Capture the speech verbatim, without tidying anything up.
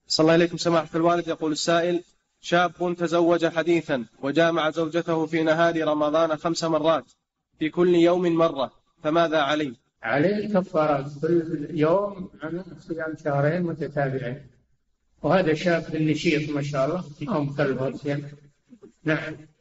صلى الله عليكم سماحة الوالد. يقول السائل: شاب تزوج حديثا وجامع زوجته في نهار رمضان خمس مرات في كل يوم مرة، فماذا عليه؟ عليه كفارات كل يوم عن صيام شهرين متتابعين، وهذا شاب نشيط ما شاء الله، ما هو مكلف. نعم.